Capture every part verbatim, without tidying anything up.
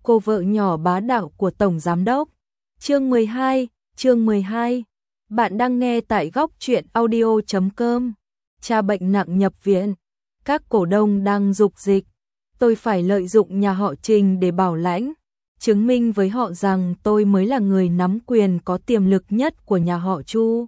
cô vợ nhỏ bá đạo của Tổng Giám Đốc. Chương mười hai, chương mười hai. Bạn đang nghe tại góc truyện audio chấm com. Cha bệnh nặng nhập viện. Các cổ đông đang dục dịch. Tôi phải lợi dụng nhà họ Trình để bảo lãnh, chứng minh với họ rằng tôi mới là người nắm quyền có tiềm lực nhất của nhà họ Chu.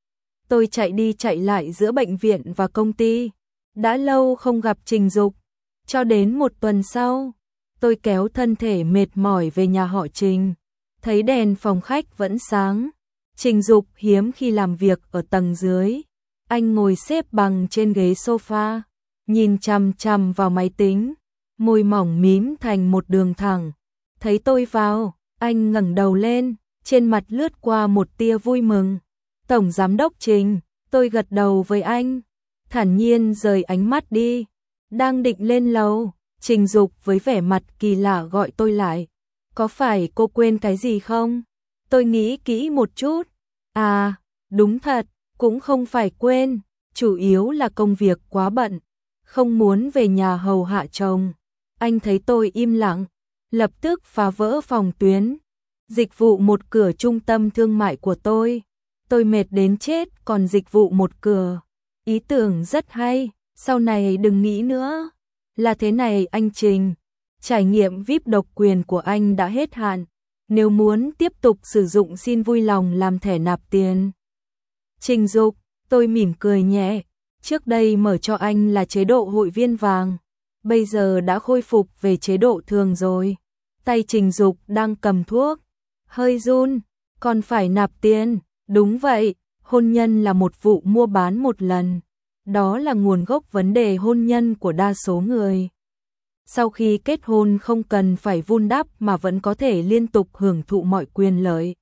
Tôi chạy đi chạy lại giữa bệnh viện và công ty. Đã lâu không gặp Trình Dục. Cho đến một tuần sau, tôi kéo thân thể mệt mỏi về nhà họ Trình. Thấy đèn phòng khách vẫn sáng. Trình Dục hiếm khi làm việc ở tầng dưới. Anh ngồi xếp bằng trên ghế sofa, nhìn chằm chằm vào máy tính, môi mỏng mím thành một đường thẳng. Thấy tôi vào, anh ngẩng đầu lên, trên mặt lướt qua một tia vui mừng. Tổng Giám Đốc Trình, tôi gật đầu với anh, thản nhiên rời ánh mắt đi. Đang định lên lầu, Trình Dục với vẻ mặt kỳ lạ gọi tôi lại. Có phải cô quên cái gì không? Tôi nghĩ kỹ một chút. À, đúng thật, cũng không phải quên, chủ yếu là công việc quá bận, không muốn về nhà hầu hạ chồng. Anh thấy tôi im lặng, lập tức phá vỡ phòng tuyến. Dịch vụ một cửa trung tâm thương mại của tôi. Tôi mệt đến chết còn dịch vụ một cửa. Ý tưởng rất hay, sau này đừng nghĩ nữa. Là thế này anh Trình, trải nghiệm vi ai pi độc quyền của anh đã hết hạn. Nếu muốn tiếp tục sử dụng xin vui lòng làm thẻ nạp tiền. Trình Dục, tôi mỉm cười nhẹ. Trước đây mở cho anh là chế độ hội viên vàng, bây giờ đã khôi phục về chế độ thường rồi. Tay Trình Dục đang cầm thuốc, hơi run. Còn phải nạp tiền? Đúng vậy, hôn nhân là một vụ mua bán một lần. Đó là nguồn gốc vấn đề hôn nhân của đa số người. Sau khi kết hôn không cần phải vun đắp mà vẫn có thể liên tục hưởng thụ mọi quyền lợi.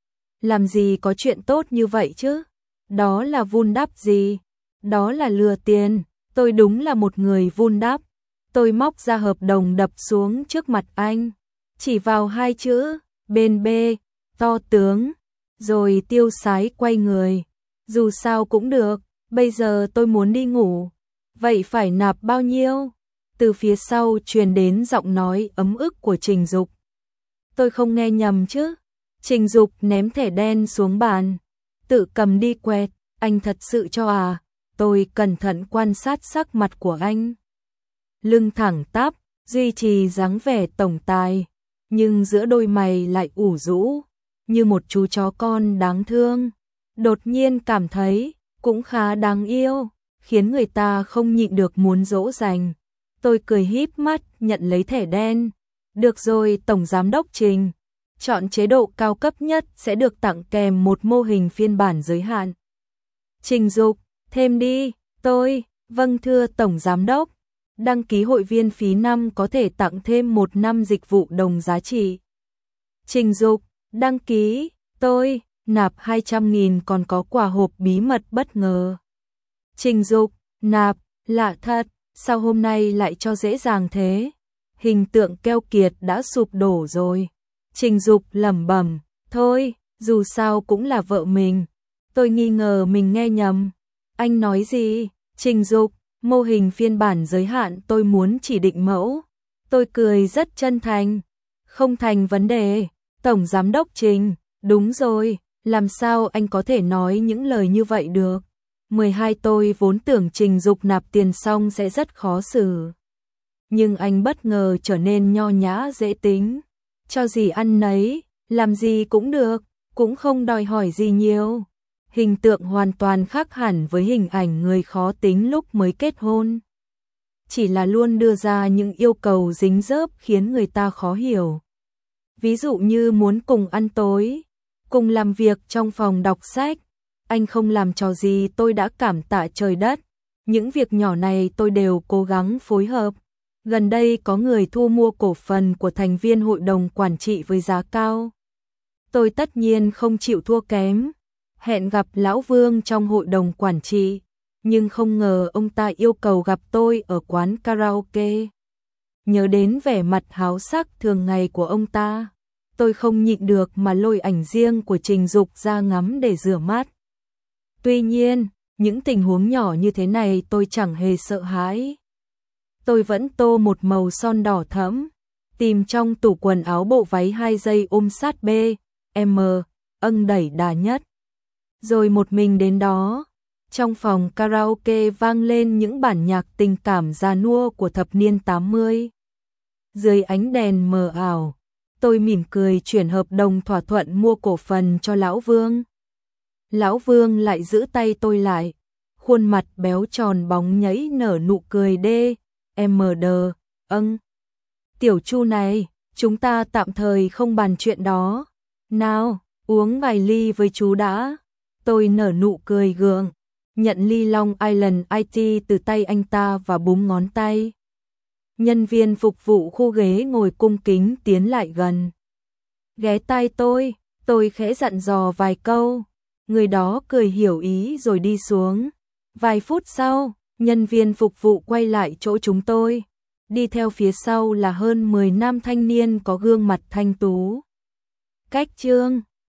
Làm gì có chuyện tốt như vậy chứ? Đó là vun đắp gì? Đó là lừa tiền. Tôi đúng là một người vun đắp. Tôi móc ra hợp đồng đập xuống trước mặt anh, chỉ vào hai chữ bên B, to tướng, rồi tiêu sái quay người. Dù sao cũng được, bây giờ tôi muốn đi ngủ. Vậy phải nạp bao nhiêu? Từ phía sau truyền đến giọng nói ấm ức của Trình Dục. Tôi không nghe nhầm chứ? Trình Dục ném thẻ đen xuống bàn, tự cầm đi quẹt. Anh thật sự cho à? Tôi cẩn thận quan sát sắc mặt của anh. Lưng thẳng tắp, duy trì dáng vẻ tổng tài, nhưng giữa đôi mày lại ủ rũ, như một chú chó con đáng thương. Đột nhiên cảm thấy cũng khá đáng yêu, khiến người ta không nhịn được muốn dỗ dành. Tôi cười híp mắt nhận lấy thẻ đen. Được rồi Tổng Giám Đốc Trình, chọn chế độ cao cấp nhất sẽ được tặng kèm một mô hình phiên bản giới hạn. Trình Dục, thêm đi. Tôi, vâng thưa Tổng Giám Đốc. Đăng ký hội viên phí năm có thể tặng thêm một năm dịch vụ đồng giá trị. Trình Dục, đăng ký. Tôi, nạp hai trăm nghìn còn có quà hộp bí mật bất ngờ. Trình Dục, nạp, lạ thật, sao hôm nay lại cho dễ dàng thế? Hình tượng keo kiệt đã sụp đổ rồi. Trình Dục lẩm bẩm, thôi, dù sao cũng là vợ mình. Tôi nghi ngờ mình nghe nhầm. Anh nói gì? Trình Dục, mô hình phiên bản giới hạn tôi muốn chỉ định mẫu. Tôi cười rất chân thành. Không thành vấn đề, Tổng Giám Đốc Trình, đúng rồi, làm sao anh có thể nói những lời như vậy được? mười hai tôi vốn tưởng Trình Dục nạp tiền xong sẽ rất khó xử. Nhưng anh bất ngờ trở nên nho nhã dễ tính. Cho gì ăn nấy, làm gì cũng được, cũng không đòi hỏi gì nhiều. Hình tượng hoàn toàn khác hẳn với hình ảnh người khó tính lúc mới kết hôn. Chỉ là luôn đưa ra những yêu cầu dính dớp khiến người ta khó hiểu. Ví dụ như muốn cùng ăn tối, cùng làm việc trong phòng đọc sách. Anh không làm trò gì tôi đã cảm tạ trời đất. Những việc nhỏ này tôi đều cố gắng phối hợp. Gần đây có người thu mua cổ phần của thành viên hội đồng quản trị với giá cao. Tôi tất nhiên không chịu thua kém. Hẹn gặp Lão Vương trong hội đồng quản trị, nhưng không ngờ ông ta yêu cầu gặp tôi ở quán karaoke. Nhớ đến vẻ mặt háo sắc thường ngày của ông ta, tôi không nhịn được mà lôi ảnh riêng của Trình Dục ra ngắm để rửa mắt. Tuy nhiên, những tình huống nhỏ như thế này tôi chẳng hề sợ hãi. Tôi vẫn tô một màu son đỏ thẫm, tìm trong tủ quần áo bộ váy hai giây ôm sát B, M, âng đẩy đà nhất. Rồi một mình đến đó. Trong phòng karaoke vang lên những bản nhạc tình cảm già nua của thập niên tám mươi. Dưới ánh đèn mờ ảo, tôi mỉm cười chuyển hợp đồng thỏa thuận mua cổ phần cho Lão Vương. Lão Vương lại giữ tay tôi lại, khuôn mặt béo tròn bóng nhảy nở nụ cười đê, em đờ, âng. Tiểu Chu này, chúng ta tạm thời không bàn chuyện đó. Nào, uống vài ly với chú đã. Tôi nở nụ cười gượng, nhận ly Long Island i tê từ tay anh ta và búng ngón tay. Nhân viên phục vụ khu ghế ngồi cung kính tiến lại gần. Ghé tai tôi, tôi khẽ dặn dò vài câu. Người đó cười hiểu ý rồi đi xuống. Vài phút sau, nhân viên phục vụ quay lại chỗ chúng tôi. Đi theo phía sau là hơn mười nam thanh niên có gương mặt thanh tú. Cách trương